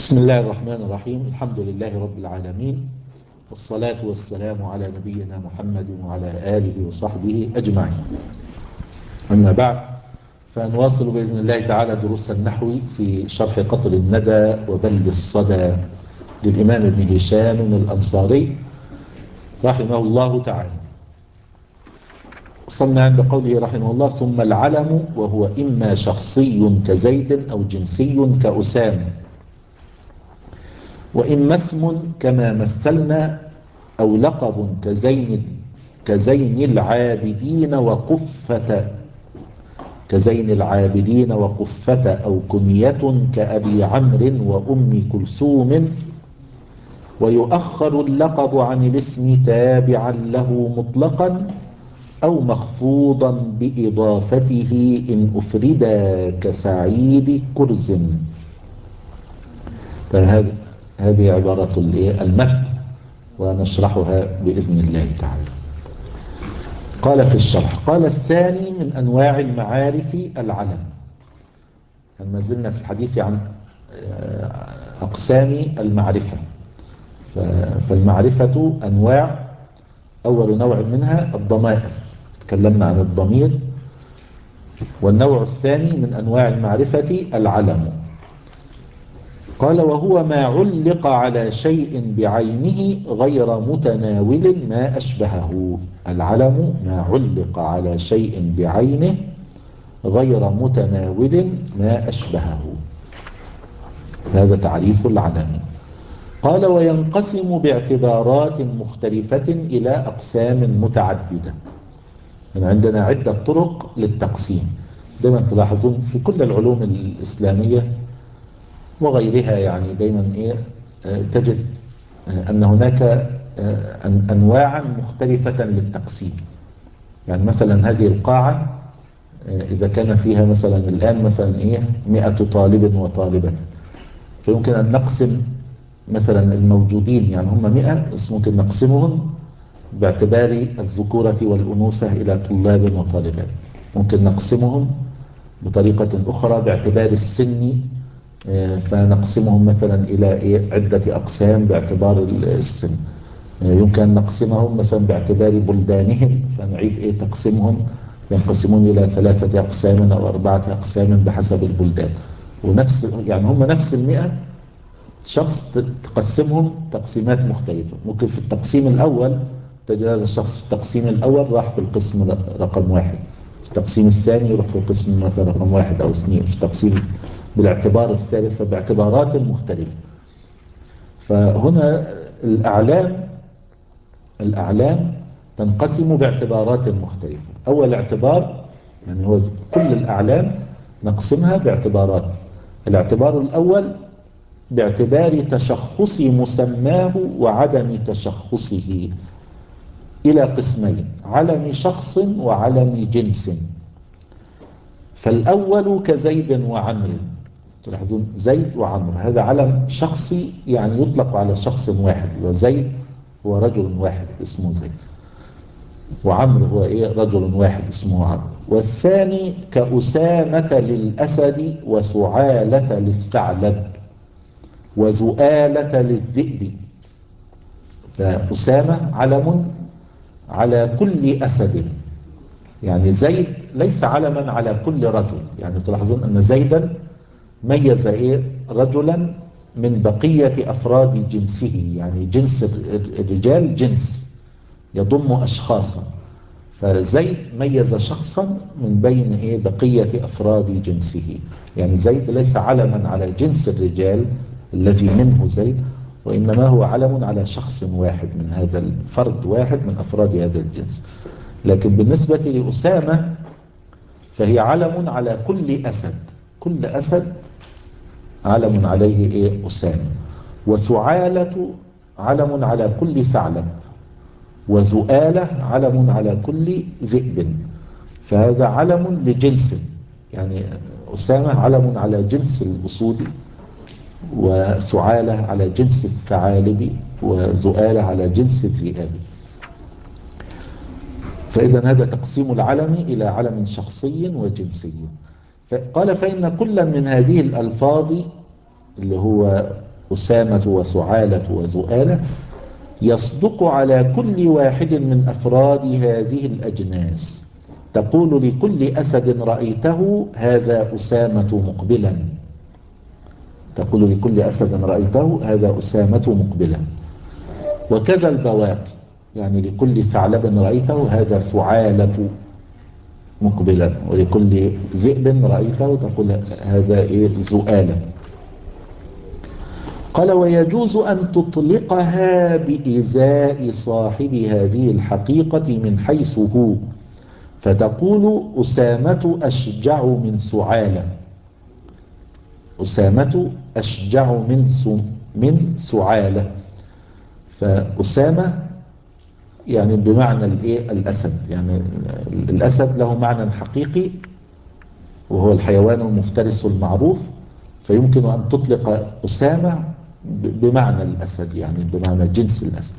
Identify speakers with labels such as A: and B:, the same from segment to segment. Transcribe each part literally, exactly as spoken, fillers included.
A: بسم الله الرحمن الرحيم. الحمد لله رب العالمين، والصلاة والسلام على نبينا محمد وعلى آله وصحبه أجمعين. أما بعد، فنواصل بإذن الله تعالى دروس النحو في شرح قطر الندى وبل الصدى للإمام ابن هشام الأنصاري رحمه الله تعالى. وصلنا عند قوله رحمه الله: ثم العلم وهو إما شخصي كزيد أو جنسي كأسامة، وإما اسم كما مثلنا، أو لقب كزين كزين العابدين وقفة كزين العابدين وقفة أو كنية كأبي عمرو وأم كلثوم، ويؤخر اللقب عن الاسم تابعا له مطلقا أو مخفوضا بإضافته إن أفردا كسعيد كرز. فهذا هذه عبارة المتن ونشرحها بإذن الله تعالى. قال في الشرح: قال الثاني من أنواع المعارف العلم. ما زلنا في الحديث عن أقسام المعرفة، فالمعرفة أنواع. أول نوع منها الضمائر، تكلمنا عن الضمير. والنوع الثاني من أنواع المعرفة العلم. قال: وهو ما علق على شيء بعينه غير متناول ما أشبهه. العلم ما علق على شيء بعينه غير متناول ما أشبهه. هذا تعريف العلم. قال: وينقسم باعتبارات مختلفة إلى أقسام متعددة. يعني عندنا عدة طرق للتقسيم. دائما تلاحظون في كل العلوم الإسلامية وغيرها، يعني دايما إيه تجد أن هناك أنواعا مختلفة للتقسيم. يعني مثلا هذه القاعة إذا كان فيها مثلا الآن مثلا إيه مئة طالب وطالبة، فيمكن أن نقسم مثلا الموجودين، يعني هم مئة، بس ممكن نقسمهم باعتبار الذكورة والأنوثة إلى طلاب وطالبات. ممكن نقسمهم بطريقة أخرى باعتبار السن، فنقسمهم مثلا إلى عدة أقسام باعتبار السن. يمكن أن نقسمهم مثلا باعتبار بلدانهم، فنعيد إيه تقسيمهم، ينقسمون إلى ثلاثة أقسام أو أربعة أقسام بحسب البلدان. ونفس يعني هم نفس المئة شخص تقسمهم تقسيمات مختلفة. ممكن في التقسيم الأول تجد هذا الشخص في التقسيم الأول راح في القسم رقم واحد، في التقسيم الثاني يروح في القسم مثلا رقم واحد أو اثنين، في التقسيم بالاعتبار الثالث، فباعتبارات مختلفة. فهنا الأعلام الأعلام تنقسم باعتبارات مختلفة. أول اعتبار يعني هو كل الأعلام نقسمها باعتبارات. الاعتبار الأول باعتبار تشخص مسماه وعدم تشخصه إلى قسمين: علم شخص وعلم جنس. فالأول كزيد وعمر. تلاحظون زيد وعمر، هذا علم شخصي، يعني يطلق على شخص واحد، وزيد هو رجل واحد اسمه زيد، وعمر هو إيه رجل واحد اسمه عمرو. والثاني كأسامة للأسد وسعالة للثعلب وذؤالة للذئب. فأسامة علم على كل أسد، يعني زيد ليس علما على كل رجل. يعني تلاحظون أن زيدا ميز إيه رجلا من بقية أفراد جنسه، يعني جنس الرجال جنس يضم أشخاصا، فزيد ميز شخصا من بين إيه بقية أفراد جنسه. يعني زيد ليس علما على جنس الرجال الذي منه زيد، وإنما هو علم على شخص واحد من هذا الفرد، واحد من أفراد هذا الجنس. لكن بالنسبة لأسامة فهي علم على كل أسد، كل أسد علم عليه إيه أسامة. وثعالة علم على كل ثعلب، وذؤالة علم على كل ذئب. فهذا علم لجنس، يعني أسامة علم على جنس الأسود، وثعالة على جنس الثعالب، وذؤالة على جنس الذئاب. فإذا هذا تقسيم العلم إلى علم شخصي وجنسي. قال: فإن كل من هذه الألفاظ اللي هو أسامة وسعالة وزؤالة يصدق على كل واحد من أفراد هذه الأجناس. تقول لكل أسد رأيته هذا أسامة مقبلا، تقول لكل أسد رأيته هذا أسامة مقبلا. وكذا البواقي، يعني لكل ثعلب رأيته هذا ثعالة مقبلا، ولكل ذئب رأيته تقول هذا إيه زؤالة. قال ويجوز أن تطلقها بإزاء صاحب هذه الحقيقة من حيث هو، فتقول أسامة أشجع من سعالة، أسامة أشجع من من سعالة. فأسامة يعني بمعنى الإيه الأسد، يعني الأسد له معنى حقيقي وهو الحيوان المفترس المعروف، فيمكن أن تطلق أسامة بمعنى الأسد، يعني بمعنى جنس الأسد.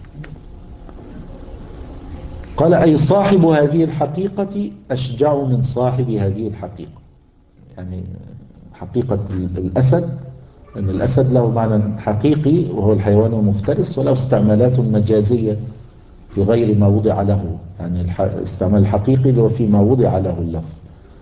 A: قال أي صاحب هذه الحقيقة أشجع من صاحب هذه الحقيقة، يعني حقيقة الأسد أن الأسد له معنى حقيقي وهو الحيوان المفترس، وله استعمالات مجازية في غير ما وضع له، يعني الاستعمال الحقيقي اللي هو فيما وضع له اللفظ.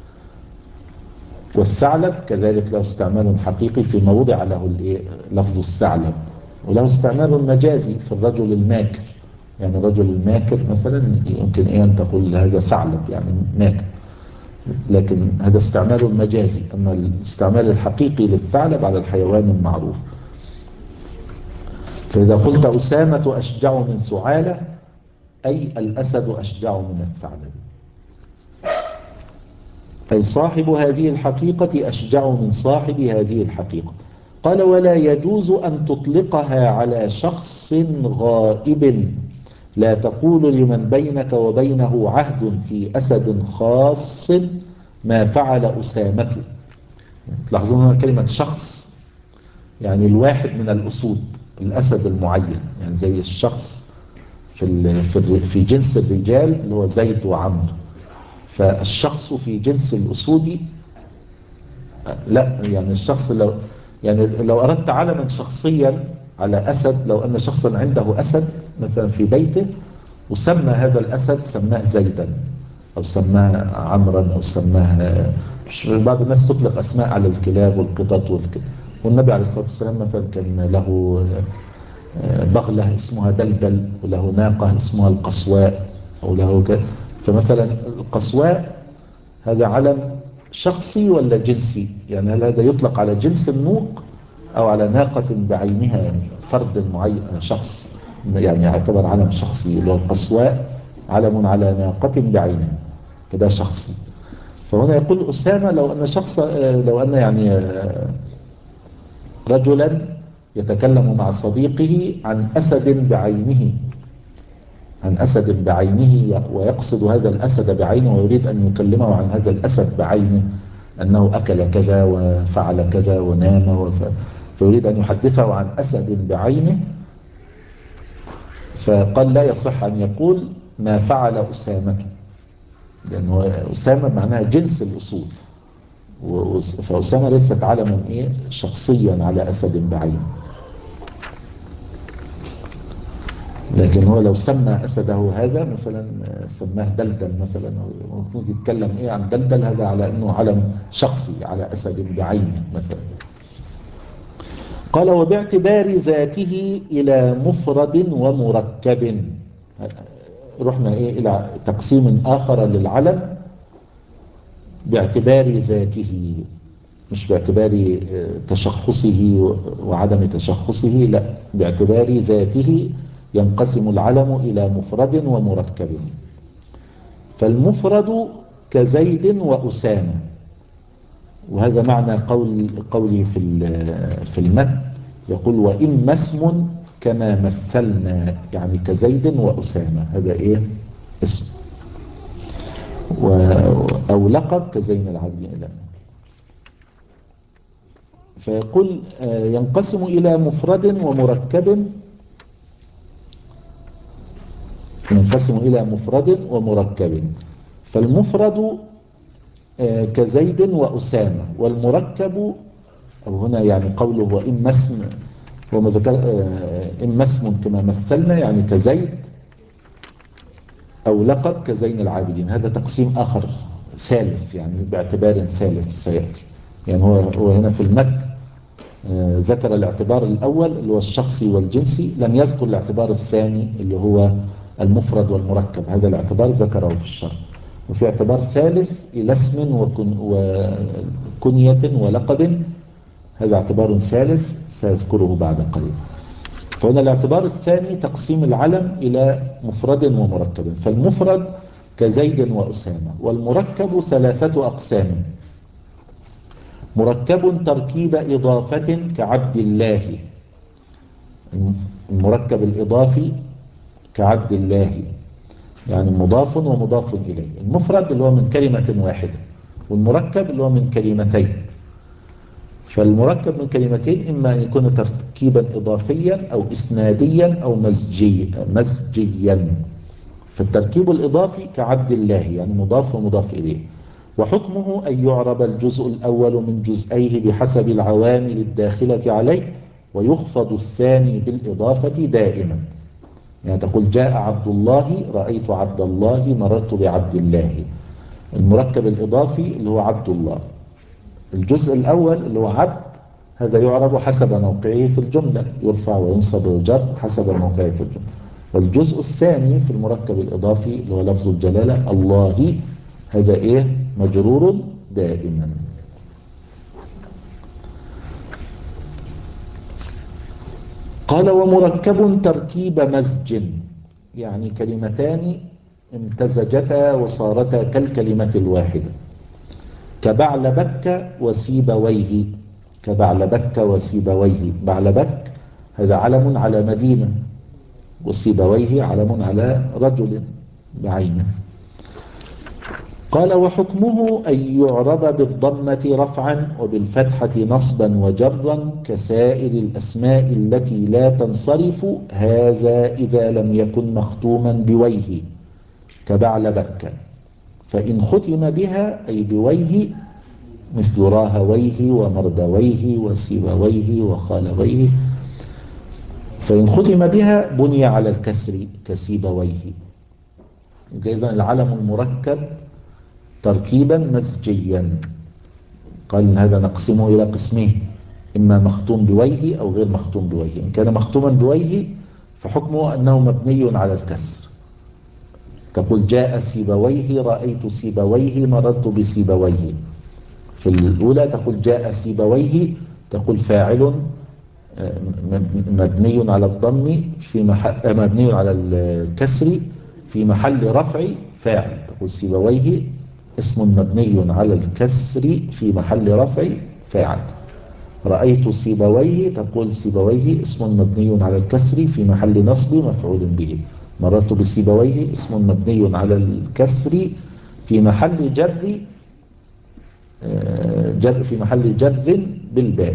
A: والثعلب كذلك له استعمال حقيقي فيما وضع له لفظ الثعلب، وله استعمال مجازي في الرجل الماكر، يعني الرجل الماكر مثلا يمكن إيه أن تقول هذا ثعلب يعني ماكر، لكن هذا استعمال مجازي. أما الاستعمال الحقيقي للثعلب على الحيوان المعروف. فإذا قلت أسامة أشجع من سعالة أي الأسد أشجع من الثعلب، أي صاحب هذه الحقيقة أشجع من صاحب هذه الحقيقة. قال ولا يجوز أن تطلقها على شخص غائب، لا تقول لمن بينك وبينه عهد في أسد خاص ما فعل أسامة. تلاحظون هنا كلمة شخص، يعني الواحد من الأسود، الأسد المعين، يعني زي الشخص في في جنس الرجال اللي هو زيد وعمرو، فالشخص في جنس الأسود لا، يعني الشخص لو يعني لو أردت علما شخصيا على أسد، لو أن شخصا عنده أسد مثلا في بيته وسمى هذا الأسد سماه زيدا أو سماه عمرا أو سماه، بعض الناس تطلق أسماء على الكلاب والقطط والكلاب. والنبي عليه الصلاة والسلام مثلا كان له بغلة اسمها دلدل، وله ناقة اسمها القصواء، أو له ك... فمثلا القصواء هذا علم شخصي ولا جنسي؟ يعني هل هذا يطلق على جنس النوق أو على ناقة بعينها، يعني فرد معين شخص، يعني يعتبر علم شخصي. اللي هو القصواء علم على ناقة بعينها فده شخصي. فهنا يقول أسامة لو أن شخص، لو أن يعني رجلا يتكلم مع صديقه عن أسد بعينه، عن أسد بعينه ويقصد هذا الأسد بعينه ويريد أن يكلمه عن هذا الأسد بعينه أنه أكل كذا وفعل كذا ونام وف... فيريد أن يحدثه عن أسد بعينه، فقال لا يصح أن يقول ما فعل أسامة، لأنه أسامة معناها جنس الأصول، فأسامة ليست علما إيه شخصيا على أسد بعينه. لكن هو لو سمى أسده هذا مثلا سماه دلدل مثلا، ممكن يتكلم إيه عن دلدل هذا على أنه علم شخصي على أسد بعينه مثلا. قال وباعتبار ذاته إلى مفرد ومركب، رحنا إيه إلى تقسيم آخر للعلم باعتبار ذاته، مش باعتبار تشخصه وعدم تشخصه، لا باعتبار ذاته ينقسم العلم إلى مفرد ومركب. فالمفرد كزيد وأسامة، وهذا معنى قول قولي في في المتن يقول وإما اسم كما مثلنا، يعني كزيد وأسامة هذا إيه اسم، أو لقب كزين العابدين إلى. فيقول ينقسم إلى مفرد ومركب، ينقسم إلى مفرد ومركب. فالمفرد كزيد وأسامة، والمركب أو هنا يعني قوله وإما اسم وما ذكر إما اسم كما مثلنا يعني كزيد، أو لقب كزين العابدين. هذا تقسيم آخر ثالث يعني باعتبار ثالث سيأتي. يعني هو هو هنا في المتن آه ذكر الاعتبار الأول اللي هو الشخصي والجنسي، لم يذكر الاعتبار الثاني اللي هو المفرد والمركب. هذا الاعتبار ذكره في الشرح. وفي اعتبار ثالث إلى اسم وكن وكنية ولقب، هذا اعتبار ثالث سيذكره بعد قليل. فهنا الاعتبار الثاني تقسيم العلم إلى مفرد ومركب. فالمفرد كزيد وأسامة، والمركب ثلاثة أقسام: مركب تركيب إضافة كعبد الله، المركب الإضافي كعبد الله يعني مضاف ومضاف إليه. المفرد اللي هو من كلمة واحدة، والمركب اللي هو من كلمتين. فالمركب من كلمتين إما أن يكون تركيبا إضافيا أو إسناديا أو مزجي مزجيا. فالتركيب الإضافي كعبد الله يعني مضاف ومضاف إليه. وحكمه أن يعرب الجزء الأول من جزئيه بحسب العوامل الداخلة عليه، ويخفض الثاني بالإضافة دائما. يعني تقول جاء عبد الله، رأيت عبد الله، مررت بعبد الله. المركب الإضافي اللي هو عبد الله. الجزء الأول اللي هو عبد، هذا يعرب حسب موقعه في الجملة، يرفع وينصب ويجر حسب موقعه في الجملة. والجزء الثاني في المركب الإضافي اللي هو لفظ الجلالة الله، هذا إيه؟ مجرور دائما. قال ومركب تركيب مزج، يعني كلمتان امتزجتا وصارتا كالكلمة الواحدة، كبعلبك وسيبويه. كبعلبك وسيبويه، بعلبك هذا علم على مدينة، وسيبويه علم على رجل بعينه. قال وحكمه أن يعرب بالضمة رفعا وبالفتحة نصبا وجرا كسائر الأسماء التي لا تنصرف، هذا إذا لم يكن مختوما بويه كبعلبك. فإن ختم بها أي بويه مثل راهويه ومردويه وسيبويه وخالويه، فإن ختم بها بني على الكسر كسيبويه. إذن العلم المركب تركيبا مزجيا. قال إن هذا نقسمه إلى قسمين: إما مختوم بويه أو غير مختوم بويه. إن كان مختوما بويه فحكمه أنه مبني على الكسر. تقول جاء سيبويه، رأيت سيبويه، مررت بسيبويه. في الأولى تقول جاء سيبويه، تقول فاعل مبني على الضم في محل مبني على الكسر في محل رفع فاعل. تقول سيبويه اسم مبني على الكسر في محل رفع فاعل. رأيت سيبويه، تقول سيبويه اسم مبني على الكسر في محل نصب مفعول به. مررت بسيبويه اسم مبني على الكسر في محل جر جر في محل جر بالباء.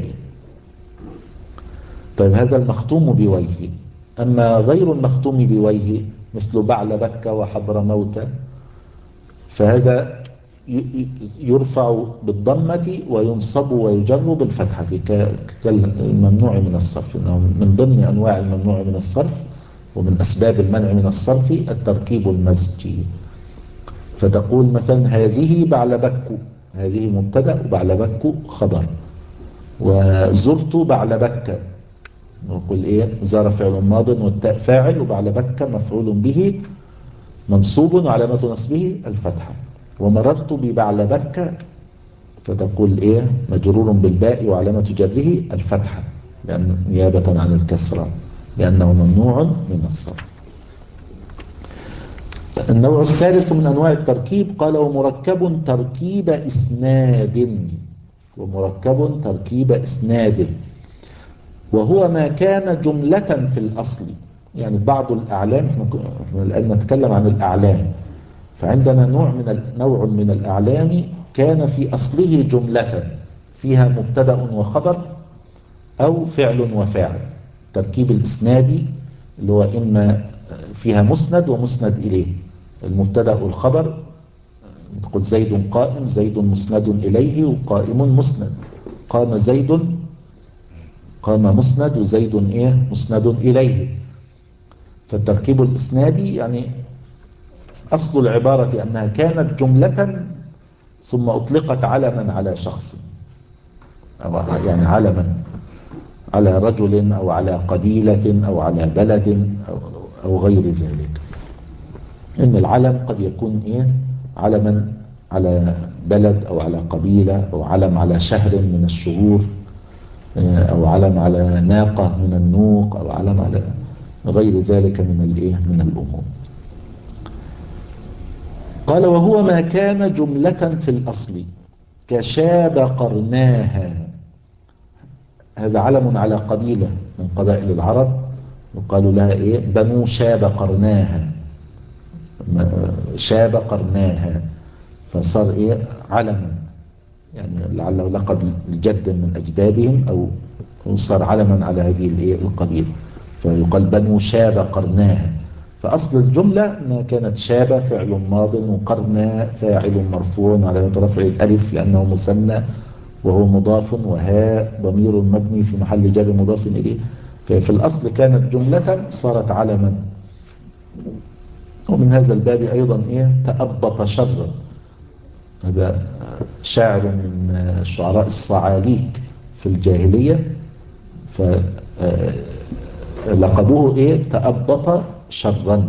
A: طيب هذا المختوم بويه. أما غير المختوم بويه مثل بعلبك وحضرموت، فهذا يرفع بالضمة وينصب ويجر بالفتحة كالممنوع من الصرف. إنه من ضمن أنواع الممنوع من الصرف ومن أسباب المنع من الصرف التركيب المزجي. فتقول مثلا هذه بعلبك، هذه مبتدأ وبعلبك خبر. وزرت بعلبك، نقول إيه؟ زار فعل ماض والتاء فاعل وبعلبك مفعول به منصوب وعلامة نصبه الفتحة. ومررت ببعلبك، فتقول إيه؟ مجرور بالباء وعلامة جره الفتحة لأن نيابة عن الكسرة لأنه ممنوع من الصرف. النوع الثالث من أنواع التركيب قال ومركب تركيب إسناد. ومركب تركيب إسناد وهو ما كان جملة في الأصل. يعني بعض الأعلام، احنا الآن نتكلم عن الأعلام، فعندنا نوع من نوع من الأعلام كان في أصله جملة فيها مبتدأ وخبر أو فعل وفاعل. تركيب الإسنادي اللي هو إما فيها مسند ومسند إليه، المبتدأ والخبر. تقول زيد قائم، زيد مسند إليه وقائم مسند. قام زيد، قام مسند وزيد إيه مسند إليه. فالتركيب الإسنادي يعني أصل العبارة أنها كانت جملة ثم أطلقت علما على شخص، أو يعني علما على رجل أو على قبيلة أو على بلد أو, أو غير ذلك. إن العلم قد يكون إيه علما على بلد أو على قبيلة، أو علم على شهر من الشهور، أو علم على ناقة من النوق، أو علم على غير ذلك من الإيه من الأمور. قال وهو ما كان جملة في الأصل كشاب قرناها، هذا علم على قبيلة من قبائل العرب وقالوا لها إيه بنو شاب قرناها، شاب قرناها، فصار إيه علما، يعني لعله لقب الجد من أجدادهم، أو صار علما على هذه الإيه القبيلة، فيقال بنو شاب قرناها. فأصل الجملة ما كانت شاب فعل ماض وقرنا فاعل مرفوع على رفع الألف لأنه مثنى وهو مضاف، وهاء ضمير مبني في محل جر مضاف إليه. ففي الأصل كانت جملة صارت علما. ومن هذا الباب أيضا إيه تأبط شرا، هذا شاعر من شعراء الصعاليك في الجاهلية، فلقبوه إيه تأبط شرا.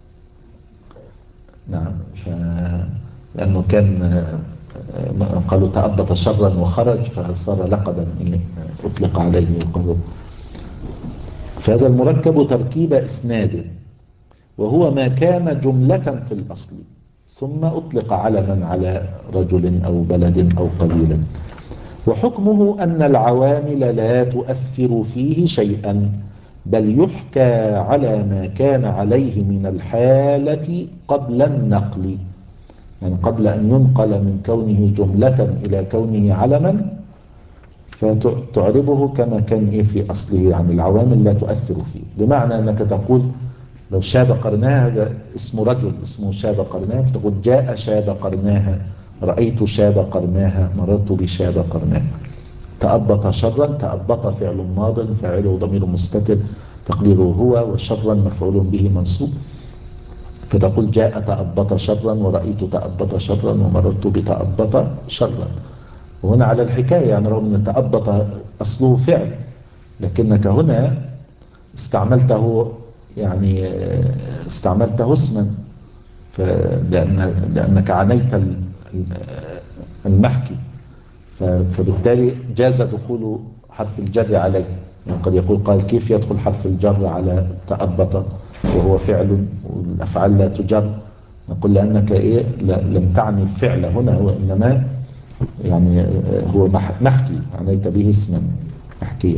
A: نعم، لأنه كان قالوا تأبط شرا وخرج، فصار لقبا إيه أطلق عليه وقالوا. فهذا المركب تركيب إسناد، وهو ما كان جملة في الأصل ثم أطلق علما على رجل أو بلد أو قبيلة. وحكمه أن العوامل لا تؤثر فيه شيئا، بل يحكى على ما كان عليه من الحالة قبل النقل، يعني قبل أن ينقل من كونه جملة إلى كونه علما، فتعربه كما كان إيه في أصله، يعني العوامل لا تؤثر فيه. بمعنى أنك تقول لو شاب قرناها، هذا اسم رجل اسمه شاب قرناها، فتقول جاء شاب قرناها، رأيت شاب قرناها، مررت بشاب قرناها. تأبط شرا، تأبط فعل ماض فاعله ضمير مستتر تقديره هو، وشرا مفعول به منصوب، فتقول جاء تأبط شرا ورأيت تأبط شرا ومررت بتأبط شرا. وهنا على الحكاية، يعني رغم أن تأبط أصله فعل، لكنك هنا استعملته يعني استعملته اسما، لأن لأنك عنيت المحكي، فبالتالي جاز دخول حرف الجر عليه. يعني قد يقول قال كيف يدخل حرف الجر على تأبط وهو فعل والأفعال لا تجر؟ نقول لأنك إيه لم تعني الفعل هنا، هو إنما يعني هو محكي، عنيت به اسما محكيا.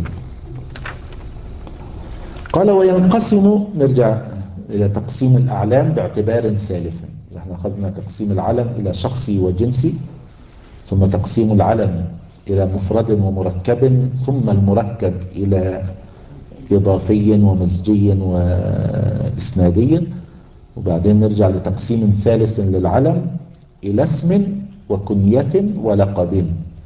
A: قال وينقسم، نرجع إلى تقسيم الأعلام باعتبار ثالث. نحن أخذنا تقسيم العلم إلى شخصي وجنسي، ثم تقسيم العلم إلى مفرد ومركب، ثم المركب إلى إضافي ومزجي وإسنادي، وبعدين نرجع لتقسيم ثالث للعلم إلى اسم وكنية ولقب.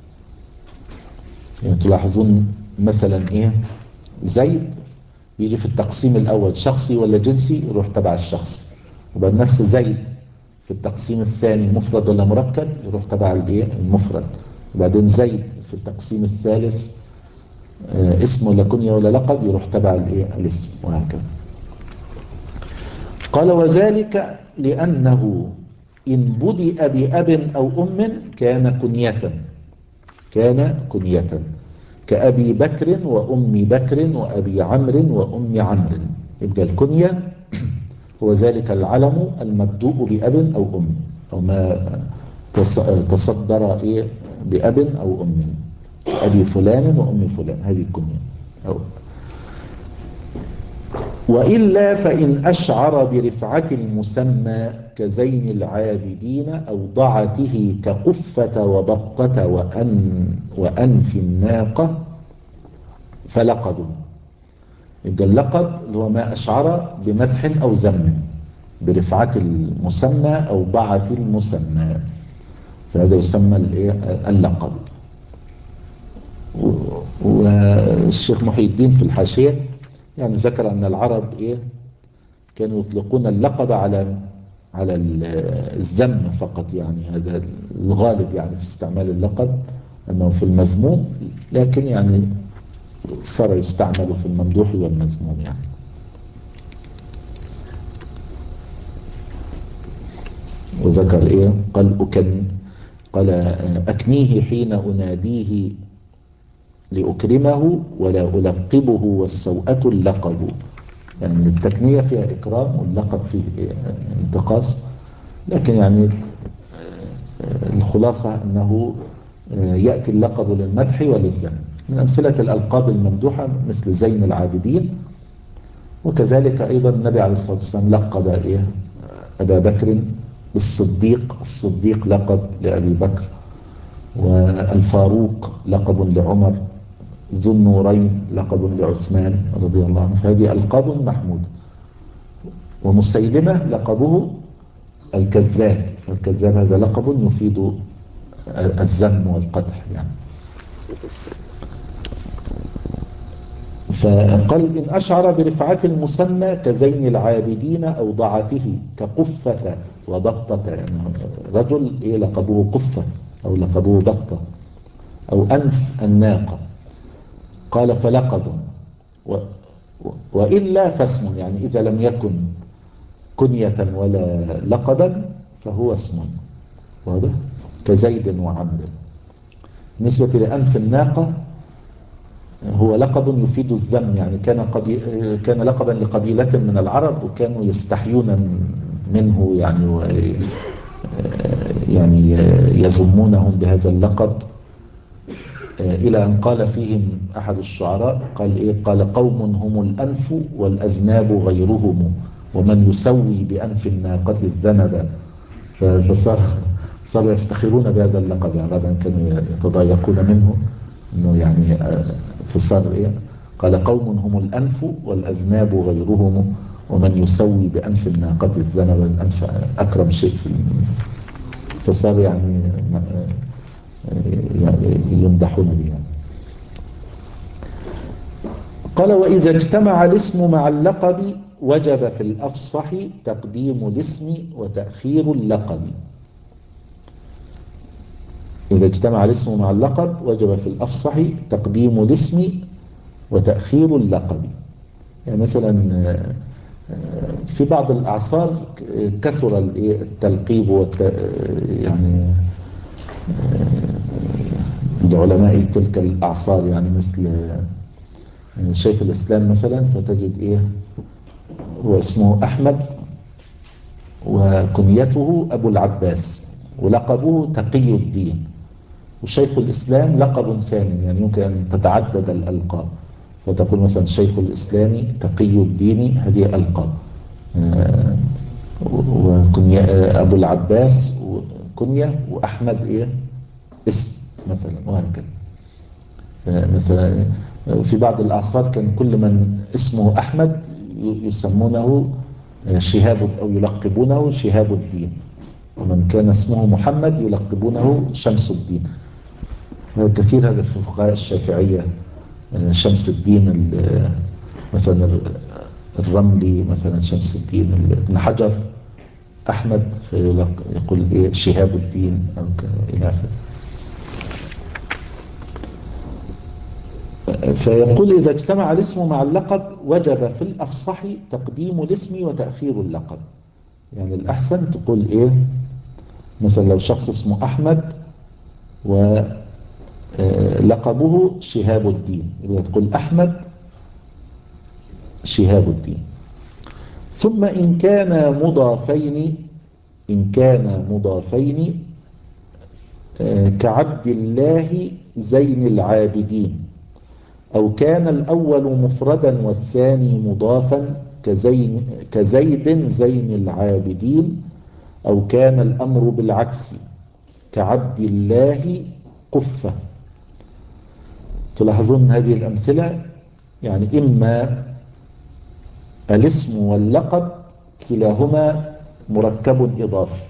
A: يعني تلاحظون مثلا إيه زيد يجي في التقسيم الأول شخصي ولا جنسي، يروح تبع الشخص. وبعد نفس زيد في التقسيم الثاني مفرد ولا مركب، يروح تبع المفرد. وبعدين زيد في التقسيم الثالث اسم ولا كنية ولا لقب، يروح تبع الاسم، وهكذا. قال وذلك لأنه إن بدأ بأب أو أم كان كنية، كان كنية كأبي بكر وأم بكر وأبي عمرو وأم عمرو. يبقى الكنية هو ذلك العلم المبدوء بأب أو أم، أو ما تصدر إيه بأب أو أم، أبي فلان وأم فلان، هذه الكنية. أو وإلا فإن أشعر برفعة المسمى كزين العابدين أو ضعته كقفة وبطة وأن وأنف الناقة فلقب. يبقى اللقب اللي هو ما أشعر بمدح أو ذم برفعة المسمى أو ضعة المسمى، فهذا يسمى اللقب. والشيخ محي الدين في الحاشية يعني ذكر أن العرب إيه كانوا يطلقون اللقب على على الذم فقط، يعني هذا الغالب يعني في استعمال اللقب أنه في المذموم، لكن يعني صار يستعمل في الممدوح والمذموم يعني. وذكر إيه قال أكن قال أكنيه حين أناديه لأكرمه ولا ألقبه والسوءة اللقب، يعني التكنية فيها إكرام واللقب فيه انتقاص، لكن يعني الخلاصة أنه يأتي اللقب للمدح وللذم. من أمثلة الألقاب الممدوحة مثل زين العابدين، وكذلك أيضا النبي عليه الصلاة والسلام لقب إيه أبا بكر بالصديق، الصديق لقب لأبي بكر، والفاروق لقب لعمر، ذو النورين لقب لعثمان رضي الله عنه، فهذه ألقاب محمودة. ومسيلمة لقبه الكذاب، فالكذاب هذا لقب يفيد الذم والقدح يعني. فقال إن أشعر برفعة المسمى كزين العابدين أو ضعته كقفة وبطة، يعني رجل إيه لقبه قفة أو لقبه بطة، أو أنف الناقة، قال فلقب، و وإلا فاسم، يعني إذا لم يكن كنية ولا لقبا فهو اسم، واضح؟ كزيد وعمر. بالنسبة لأنف الناقة هو لقب يفيد الذم، يعني كان قبي... كان لقبا لقبيلة من العرب وكانوا يستحيون منه يعني و... يعني يذمونهم بهذا اللقب، إلى أن قال فيهم أحد الشعراء قال إيه قال قوم هم الأنف والأذناب غيرهم ومن يسوي بأنف الناقة الذنب. فصار صاروا يفتخرون بهذا اللقب، يعني بعد أن كانوا يتضايقون منه إنه يعني فصار إيه قال قوم هم الأنف والأذناب غيرهم ومن يسوي بأنف الناقة الذنب، الأنف أكرم شيء في فصار يعني يمدحون به. قال وإذا اجتمع الاسم مع اللقب وجب في الأفصح تقديم الاسم وتأخير اللقب. إذا اجتمع الاسم مع اللقب وجب في الأفصح تقديم الاسم وتأخير اللقب. يعني مثلا في بعض الأعصار كثر التلقيب والت... يعني لعلماء تلك الأعصار، يعني مثل شيخ الإسلام مثلا فتجد إيه هو اسمه أحمد وكنيته أبو العباس ولقبه تقي الدين، وشيخ الإسلام لقب ثاني، يعني يمكن أن تتعدد الألقاب، فتقول مثلا شيخ الإسلام تقي الدين، هذه ألقاب. وكنية أبو العباس كنية، وأحمد إيه اسم مثلا، وهكذا. مثلا في بعض الأعصار كان كل من اسمه أحمد يسمونه شهاب أو يلقبونه شهاب الدين، ومن كان اسمه محمد يلقبونه شمس الدين. كثير هذا في الفقهاء الشافعية، شمس الدين مثلا الرملي مثلا شمس الدين ابن حجر أحمد فيقول إيه شهاب الدين أو إلى آخره. فيقول إذا اجتمع الاسم مع اللقب وجب في الأفصح تقديم الاسم وتأخير اللقب. يعني الأحسن تقول إيه مثلا لو شخص اسمه أحمد ولقبه شهاب الدين يبقى تقول أحمد شهاب الدين. ثم إن كان مضافين إن كان مضافين كعبد الله زين العابدين، أو كان الأول مفردا والثاني مضافا كزين كزيد زين العابدين، أو كان الأمر بالعكس كعبد الله قفة. تلاحظون هذه الأمثلة، يعني إما الاسم واللقب كلاهما مركب إضافي،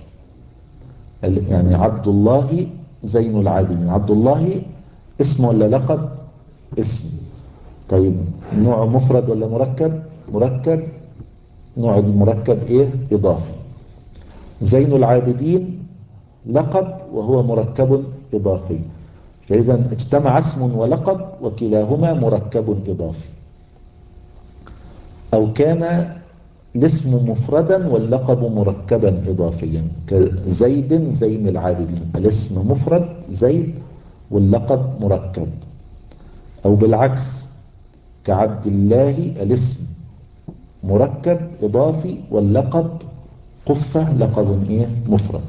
A: يعني عبد الله زين العابدين، عبد الله اسم ولا لقب؟ اسم. طيب نوع مفرد ولا مركب؟ مركب. نوع المركب ايه؟ اضافي. زين العابدين لقب وهو مركب اضافي، فاذا اجتمع اسم ولقب وكلاهما مركب اضافي. او كان الاسم مفردا واللقب مركبا اضافيا، كزيد زين العابدين، الاسم مفرد زيد واللقب مركب. او بالعكس كعبد الله، الاسم مركب إضافي واللقب قفة لقب إيه؟ مفرد.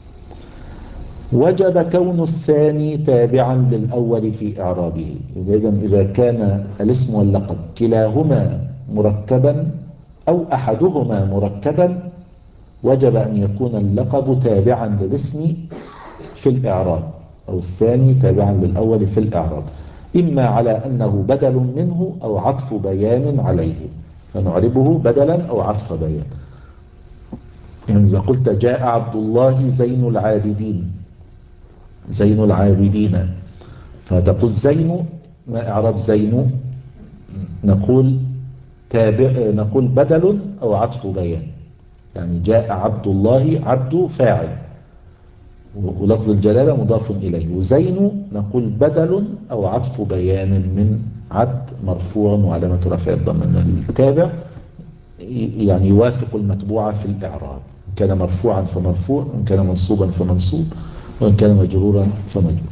A: وجب كون الثاني تابعا للأول في إعرابه. إذن إذا كان الاسم واللقب كلاهما مركبا أو أحدهما مركبا وجب أن يكون اللقب تابعا للاسم في الإعراب، أو الثاني تابعا للأول في الإعراب، إما على أنه بدل منه أو عطف بيان عليه، فنعربه بدلا أو عطف بيان. يعني إذا قلت جاء عبد الله زين العابدين، زين العابدين، فتقول زين، ما إعراب زين؟ نقول تابع، نقول بدل أو عطف بيان. يعني جاء عبد الله، عبد فاعل ولفظ الجلالة مضاف إليه، وزين نقول بدل أو عطف بيان من عبد مرفوع وعلامة رفع الضمة. التابع يعني يوافق المتبوع في الإعراب، كان مرفوعا فمرفوع، وإن كان منصوبا فمنصوب، وإن كان مجرورا فمجرور.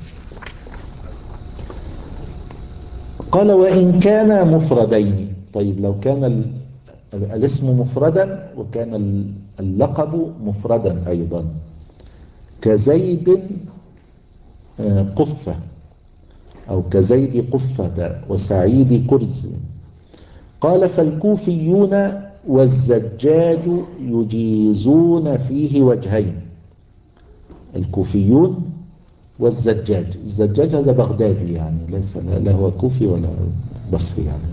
A: قال وإن كان مفردين. طيب لو كان الاسم مفردا وكان اللقب مفردا أيضا، كزيد قفة، أو كزيد قفة وسعيد كرز. قال فالكوفيون والزجاج يجيزون فيه وجهين. الكوفيون والزجاج، الزجاج هذا بغدادي يعني، ليس لا هو كوفي ولا بصري يعني.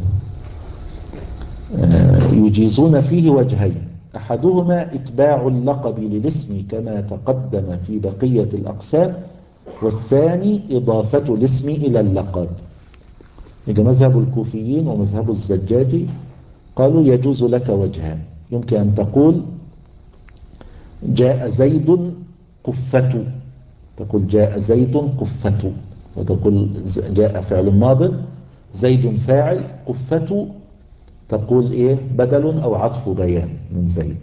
A: يجيزون فيه وجهين، أحدهما إتباع اللقب للاسم كما تقدم في بقية الأقسام، والثاني إضافة الاسم إلى اللقب. يبقى مذهب الكوفيين ومذهب الزجاج قالوا يجوز لك وجهان. يمكن أن تقول جاء زيد قفة، تقول جاء زيد قفة، فتقول جاء فعل ماض، زيد فاعل، قفة تقول إيه؟ بدل أو عطف بيان من زيد.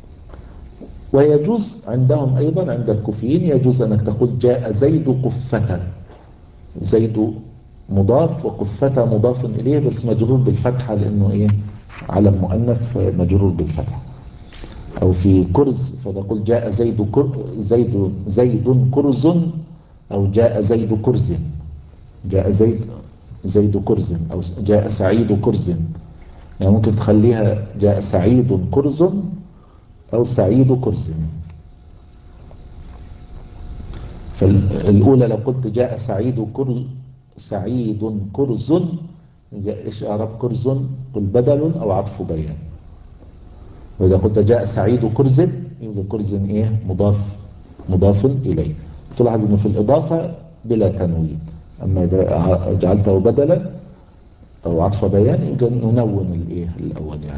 A: ويجوز عندهم أيضا عند الكوفيين يجوز أنك تقول جاء زيد قفة، زيد مضاف وقفة مضاف إليه بس مجرور بالفتحة لأنه إيه؟ علم مؤنث فمجرور بالفتحة. أو في كرز فتقول جاء زيد كر زيد زيد كرز، أو جاء زيد كرز، جاء زيد زيد كرز، أو جاء سعيد كرز. يعني ممكن تخليها جاء سعيد كرز أو سعيد كرز. فالأولى لو قلت جاء سعيد كرز، سعيد كرز، إيش إعراب كرز؟ قل بدل أو عطف بيان. وإذا قلت جاء سعيد كرز يبقى كرز إيه؟ مضاف مضاف إليه. تلاحظ أنه في الإضافة بلا تنوين، أما إذا جعلته بدلا أو عطف بيان يبقى ننون الإيه الأول يعني.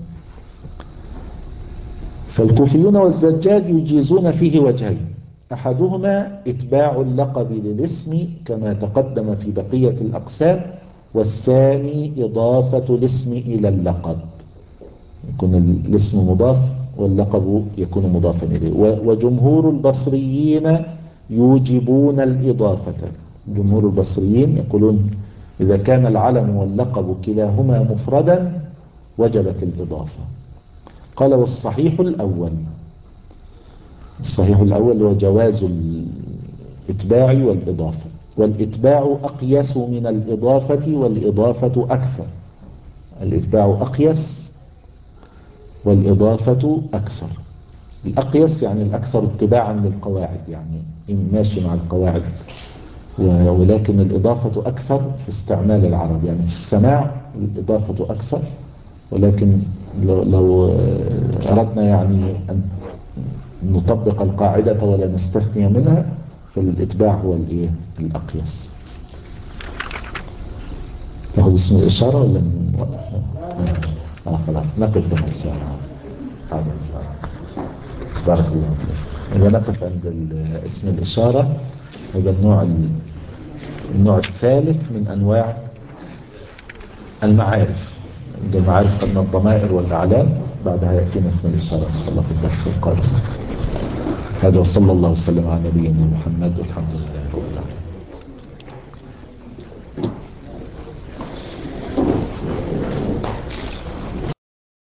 A: فالكوفيون والزجاج يجيزون فيه وجهين، أحدهما إتباع اللقب للاسم كما تقدم في بقية الأقسام، والثاني إضافة الاسم إلى اللقب، يكون الاسم مضاف واللقب يكون مضافا إليه. وجمهور البصريين يوجبون الإضافة. جمهور البصريين يقولون إذا كان العلم واللقب كلاهما مفردا وجبت الإضافة. قال والصحيح الأول، الصحيح الأول هو جواز الإتباع والإضافة، والإتباع أقيس من الإضافة والإضافة أكثر. الإتباع أقيس والإضافة أكثر. الأقيس يعني الأكثر اتباعا للقواعد، يعني ماشي مع القواعد، ولكن الإضافة أكثر في استعمال العرب، يعني في السماع الإضافة أكثر، ولكن لو أردنا يعني أن نطبق القاعدة ولا نستثني منها فالإتباع هو الإيه الأقيس. تاخد اسم الإشارة ولا نوقف؟ آه خلاص نقف بها إن شاء الله. حاضر إن شاء الله. بارك الله فيك. إذا نقف عند ال- اسم الإشارة. هذا النوع ال- النوع الثالث من أنواع المعارف. عند المعارف قلنا الضمائر والأعلام، بعدها يأتينا اسم الإشارة إن شاء الله في الدرس القادم. هذا وصلى الله وسلم على نبينا محمد والحمد لله.